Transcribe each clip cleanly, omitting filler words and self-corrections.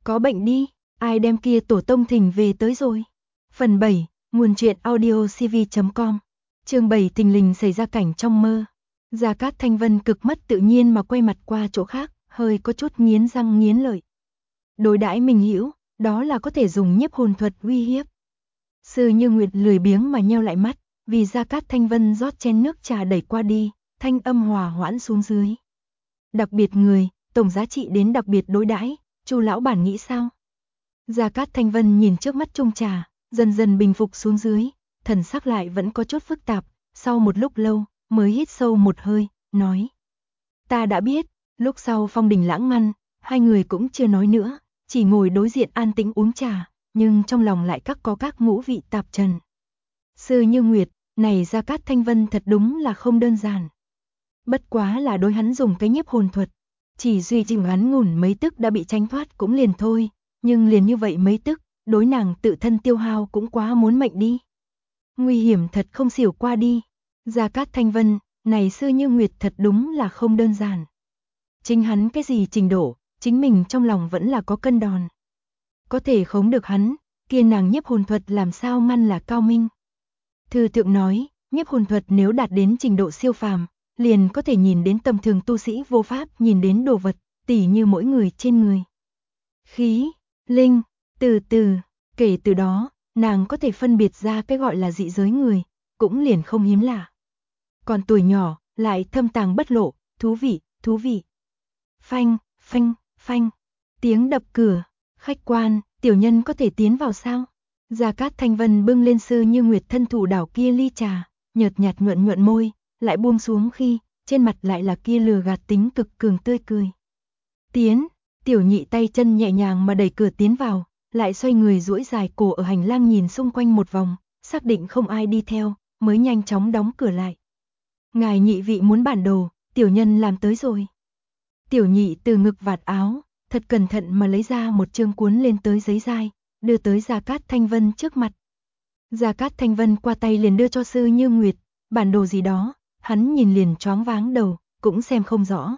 Có bệnh đi, ai đem kia tổ tông thỉnh về tới rồi. Phần 7, nguồn truyện audio cv.com. Chương 7 thình lình xảy ra cảnh trong mơ. Gia Cát Thanh Vân cực mất tự nhiên mà quay mặt qua chỗ khác, hơi có chút nghiến răng nghiến lợi. Đối đãi Minh Hữu, đó là có thể dùng nhiếp hồn thuật uy hiếp. Sư Như Nguyệt lười biếng mà nheo lại mắt, vì Gia Cát Thanh Vân rót chén nước trà đẩy qua đi, thanh âm hòa hoãn xuống dưới. Đặc biệt người, tổng giá trị đến đặc biệt đối đãi, Chu lão bản nghĩ sao? Gia Cát Thanh Vân nhìn trước mắt chung trà, dần dần bình phục xuống dưới, thần sắc lại vẫn có chút phức tạp, sau một lúc lâu, mới hít sâu một hơi, nói. Ta đã biết, lúc sau phong đình lãng ngăn, hai người cũng chưa nói nữa, chỉ ngồi đối diện an tĩnh uống trà, nhưng trong lòng lại có các ngũ vị tạp trần. Sư Như Nguyệt, này Gia Cát Thanh Vân thật đúng là không đơn giản. Bất quá là đối hắn dùng cái nhiếp hồn thuật, chỉ duy trì ngắn ngủn mấy tức đã bị tránh thoát cũng liền thôi, nhưng liền như vậy mấy tức, đối nàng tự thân tiêu hao cũng quá muốn mệnh đi. Nguy hiểm thật không xỉu qua đi. Gia Cát Thanh Vân, này Sư Như Nguyệt thật đúng là không đơn giản. Chính hắn cái gì trình độ, chính mình trong lòng vẫn là có cân đòn. Có thể khống được hắn, kia nàng nhiếp hồn thuật làm sao ngăn là cao minh. Thư thượng nói, nhiếp hồn thuật nếu đạt đến trình độ siêu phàm, liền có thể nhìn đến tầm thường tu sĩ vô pháp nhìn đến đồ vật, tỉ như mỗi người trên người. Khí, linh, từ từ, kể từ đó, nàng có thể phân biệt ra cái gọi là dị giới người, cũng liền không hiếm lạ. Còn tuổi nhỏ, lại thâm tàng bất lộ, thú vị, thú vị. Phanh, phanh, phanh, tiếng đập cửa, khách quan, tiểu nhân có thể tiến vào sao? Gia Cát Thanh Vân bưng lên Sư Như Nguyệt thân thủ đảo kia ly trà, nhợt nhạt nhuận nhuận môi, lại buông xuống khi, trên mặt lại là kia lừa gạt tính cực cường tươi cười. Tiến, tiểu nhị tay chân nhẹ nhàng mà đẩy cửa tiến vào, lại xoay người duỗi dài cổ ở hành lang nhìn xung quanh một vòng, xác định không ai đi theo, mới nhanh chóng đóng cửa lại. Ngài nhị vị muốn bản đồ, tiểu nhân làm tới rồi. Tiểu nhị từ ngực vạt áo, thật cẩn thận mà lấy ra một chương cuốn lên tới giấy dai, đưa tới Gia Cát Thanh Vân trước mặt. Gia Cát Thanh Vân qua tay liền đưa cho Sư Như Nguyệt, bản đồ gì đó, hắn nhìn liền choáng váng đầu, cũng xem không rõ.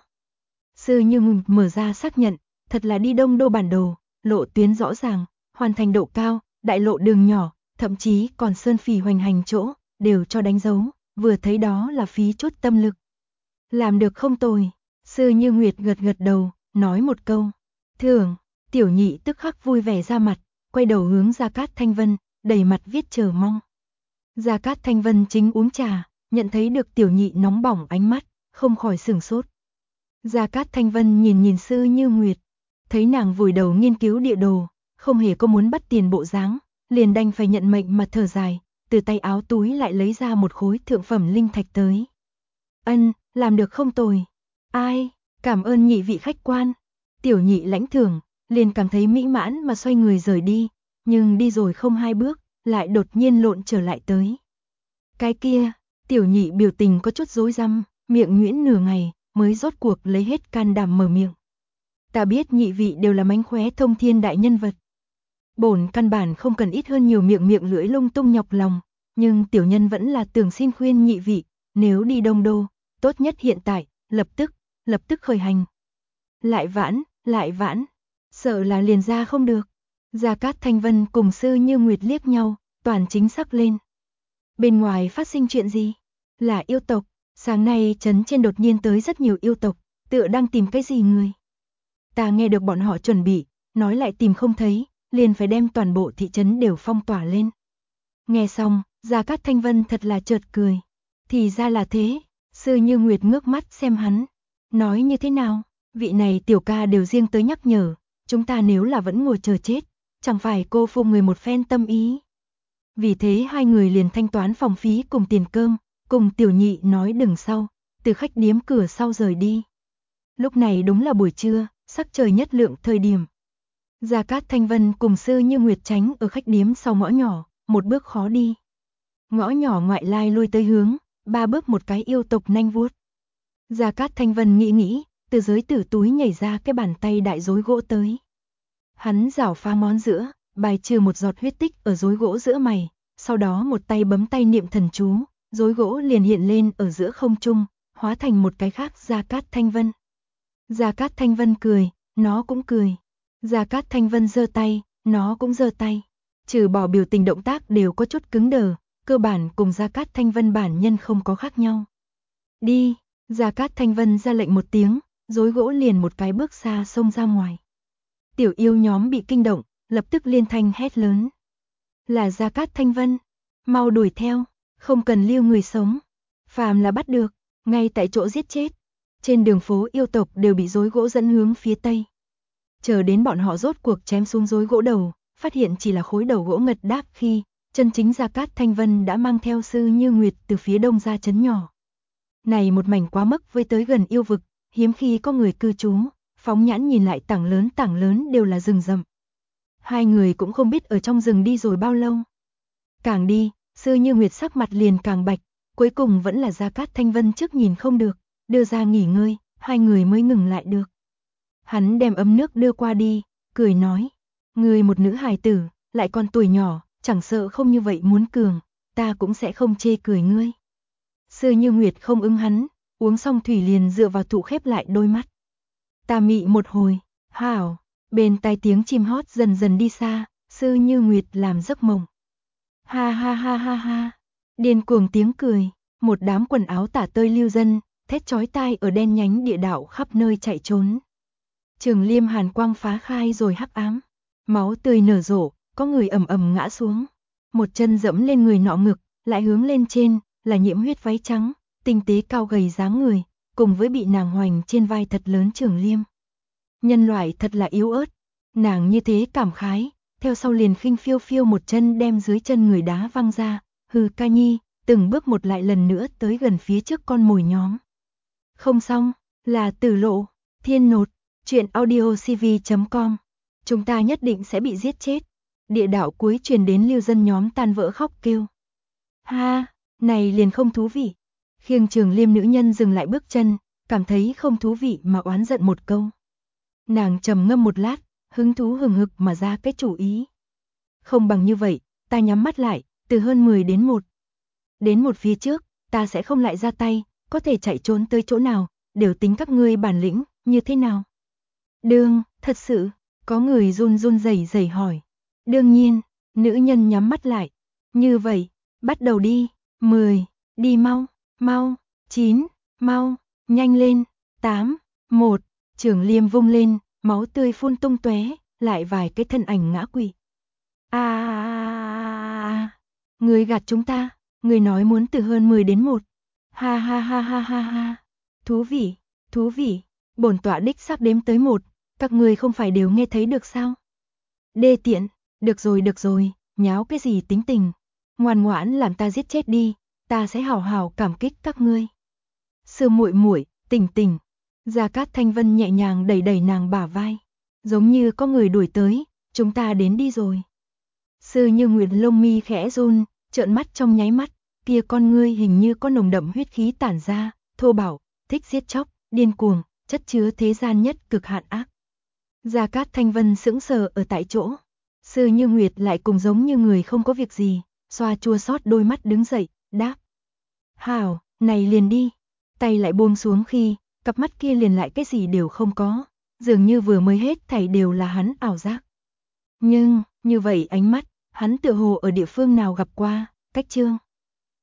Sư Như Nguyệt mở ra xác nhận, thật là đi Đông Đô bản đồ, lộ tuyến rõ ràng, hoàn thành độ cao, đại lộ đường nhỏ, thậm chí còn sơn phỉ hoành hành chỗ, đều cho đánh dấu, vừa thấy đó là phí chút tâm lực. Làm được không tồi, Sư Như Nguyệt gật gật đầu, nói một câu. Thưởng, tiểu nhị tức khắc vui vẻ ra mặt, quay đầu hướng Gia Cát Thanh Vân, đầy mặt viết chờ mong. Gia Cát Thanh Vân chính uống trà, nhận thấy được tiểu nhị nóng bỏng ánh mắt, không khỏi sửng sốt. Gia Cát Thanh Vân nhìn Sư Như Nguyệt, thấy nàng vùi đầu nghiên cứu địa đồ, không hề có muốn bắt tiền bộ dáng, liền đành phải nhận mệnh mà thở dài, từ tay áo túi lại lấy ra một khối thượng phẩm linh thạch tới. Ân, làm được không tồi. Ai, cảm ơn nhị vị khách quan. Tiểu nhị lãnh thưởng, liền cảm thấy mỹ mãn mà xoay người rời đi, nhưng đi rồi không hai bước, lại đột nhiên lộn trở lại tới. Cái kia, tiểu nhị biểu tình có chút rối rắm, miệng nhuyễn nửa ngày, mới rốt cuộc lấy hết can đảm mở miệng. Ta biết nhị vị đều là mánh khóe thông thiên đại nhân vật. Bổn căn bản không cần ít hơn nhiều miệng lưỡi lung tung nhọc lòng, nhưng tiểu nhân vẫn là tưởng xin khuyên nhị vị, nếu đi Đông Đô, tốt nhất hiện tại, lập tức khởi hành. Lại vãn, sợ là liền ra không được. Gia Cát Thanh Vân cùng Sư Như Nguyệt liếc nhau, toàn chính sắc lên. Bên ngoài phát sinh chuyện gì? Là yêu tộc, sáng nay trấn trên đột nhiên tới rất nhiều yêu tộc, tựa đang tìm cái gì người. Ta nghe được bọn họ chuẩn bị, nói lại tìm không thấy, liền phải đem toàn bộ thị trấn đều phong tỏa lên. Nghe xong, Gia Cát Thanh Vân thật là chợt cười. Thì ra là thế, Sư Như Nguyệt ngước mắt xem hắn. Nói như thế nào, vị này tiểu ca đều riêng tới nhắc nhở, chúng ta nếu là vẫn ngồi chờ chết, chẳng phải cô phụ người một phen tâm ý. Vì thế hai người liền thanh toán phòng phí cùng tiền cơm, cùng tiểu nhị nói đừng sau, từ khách điếm cửa sau rời đi. Lúc này đúng là buổi trưa, sắc trời nhất lượng thời điểm. Gia Cát Thanh Vân cùng Sư Như Nguyệt tránh ở khách điếm sau ngõ nhỏ, một bước khó đi. Ngõ nhỏ ngoại lai lui tới hướng, ba bước một cái yêu tộc nanh vuốt. Gia Cát Thanh Vân nghĩ, từ giới tử túi nhảy ra cái bàn tay đại rối gỗ tới. Hắn rảo pha món giữa, bài trừ một giọt huyết tích ở rối gỗ giữa mày, sau đó một tay bấm tay niệm thần chú, rối gỗ liền hiện lên ở giữa không trung, hóa thành một cái khác Gia Cát Thanh Vân. Gia Cát Thanh Vân cười, nó cũng cười. Gia Cát Thanh Vân giơ tay, nó cũng giơ tay. Trừ bỏ biểu tình động tác đều có chút cứng đờ, cơ bản cùng Gia Cát Thanh Vân bản nhân không có khác nhau. Đi, Gia Cát Thanh Vân ra lệnh một tiếng, rối gỗ liền một cái bước xa xông ra ngoài. Tiểu yêu nhóm bị kinh động, lập tức liên thanh hét lớn. Là Gia Cát Thanh Vân, mau đuổi theo, không cần lưu người sống. Phàm là bắt được, ngay tại chỗ giết chết. Trên đường phố yêu tộc đều bị rối gỗ dẫn hướng phía tây. Chờ đến bọn họ rốt cuộc chém xuống rối gỗ đầu, phát hiện chỉ là khối đầu gỗ ngật đáp khi, chân chính Gia Cát Thanh Vân đã mang theo Sư Như Nguyệt từ phía đông ra trấn nhỏ. Này một mảnh quá mức với tới gần yêu vực, hiếm khi có người cư trú, phóng nhãn nhìn lại tảng lớn đều là rừng rậm. Hai người cũng không biết ở trong rừng đi rồi bao lâu. Càng đi, Sư Như Nguyệt sắc mặt liền càng bạch, cuối cùng vẫn là Gia Cát Thanh Vân trước nhìn không được, đưa ra nghỉ ngơi, hai người mới ngừng lại được. Hắn đem ấm nước đưa qua đi, cười nói, ngươi một nữ hài tử, lại còn tuổi nhỏ, chẳng sợ không như vậy muốn cường, ta cũng sẽ không chê cười ngươi. Sư Như Nguyệt không ứng hắn, uống xong thủy liền dựa vào thụ khép lại đôi mắt. Ta mị một hồi, hảo, bên tai tiếng chim hót dần dần đi xa, Sư Như Nguyệt làm giấc mộng. Ha ha ha ha ha, điên cuồng tiếng cười, một đám quần áo tả tơi lưu dân, thét chói tai ở đen nhánh địa đạo khắp nơi chạy trốn. Trường Liêm hàn quang phá khai rồi hắc ám, máu tươi nở rộ, có người ầm ầm ngã xuống, một chân dẫm lên người nọ ngực, lại hướng lên trên, là nhiễm huyết váy trắng, tinh tế cao gầy dáng người, cùng với bị nàng hoành trên vai thật lớn Trường Liêm. Nhân loại thật là yếu ớt, nàng như thế cảm khái, theo sau liền khinh phiêu phiêu một chân đem dưới chân người đá văng ra, hừ ca nhi, từng bước một lại lần nữa tới gần phía trước con mồi nhóm. Không xong, là Tử Lộ, Thiên Nột, truyện audiocv.com. Chúng ta nhất định sẽ bị giết chết. Địa đạo cuối truyền đến lưu dân nhóm tan vỡ khóc kêu. Ha, này liền không thú vị. Khiêng Trường Liêm nữ nhân dừng lại bước chân, cảm thấy không thú vị mà oán giận một câu. Nàng trầm ngâm một lát, hứng thú hừng hực mà ra cái chủ ý. Không bằng như vậy, ta nhắm mắt lại, từ hơn 10 đến 1. Đến 1 phía trước, ta sẽ không lại ra tay, có thể chạy trốn tới chỗ nào, đều tính các ngươi bản lĩnh, như thế nào? Đương, thật sự, có người run run rẩy rẩy hỏi. Đương nhiên, nữ nhân nhắm mắt lại. Như vậy, bắt đầu đi, 10, đi mau, mau, 9, mau, nhanh lên, 8, 1, Trường Liêm vung lên, máu tươi phun tung tóe, lại vài cái thân ảnh ngã quỵ. Người gạt chúng ta, người nói muốn từ hơn 10 đến 1. Ha ha ha ha ha ha. Thú vị, bổn tọa đích xác đếm tới 1, các người không phải đều nghe thấy được sao? Đê tiện, được rồi, nháo cái gì tính tình, ngoan ngoãn làm ta giết chết đi, ta sẽ hào hào cảm kích các ngươi. Sư muội muội, tỉnh. Gia Cát Thanh Vân nhẹ nhàng đẩy đẩy nàng bả vai, giống như có người đuổi tới, chúng ta đến đi rồi. Sư Như Nguyệt lông mi khẽ run, trợn mắt trong nháy mắt, kia con ngươi hình như có nồng đậm huyết khí tản ra, thô bạo, thích giết chóc, điên cuồng, chất chứa thế gian nhất cực hạn ác. Gia Cát Thanh Vân sững sờ ở tại chỗ. Sư Như Nguyệt lại cùng giống như người không có việc gì, xoa chua xót đôi mắt đứng dậy, đáp. Hảo, này liền đi. Tay lại buông xuống khi, cặp mắt kia liền lại cái gì đều không có, dường như vừa mới hết thảy đều là hắn ảo giác. Nhưng, như vậy ánh mắt, hắn tựa hồ ở địa phương nào gặp qua, cách chương.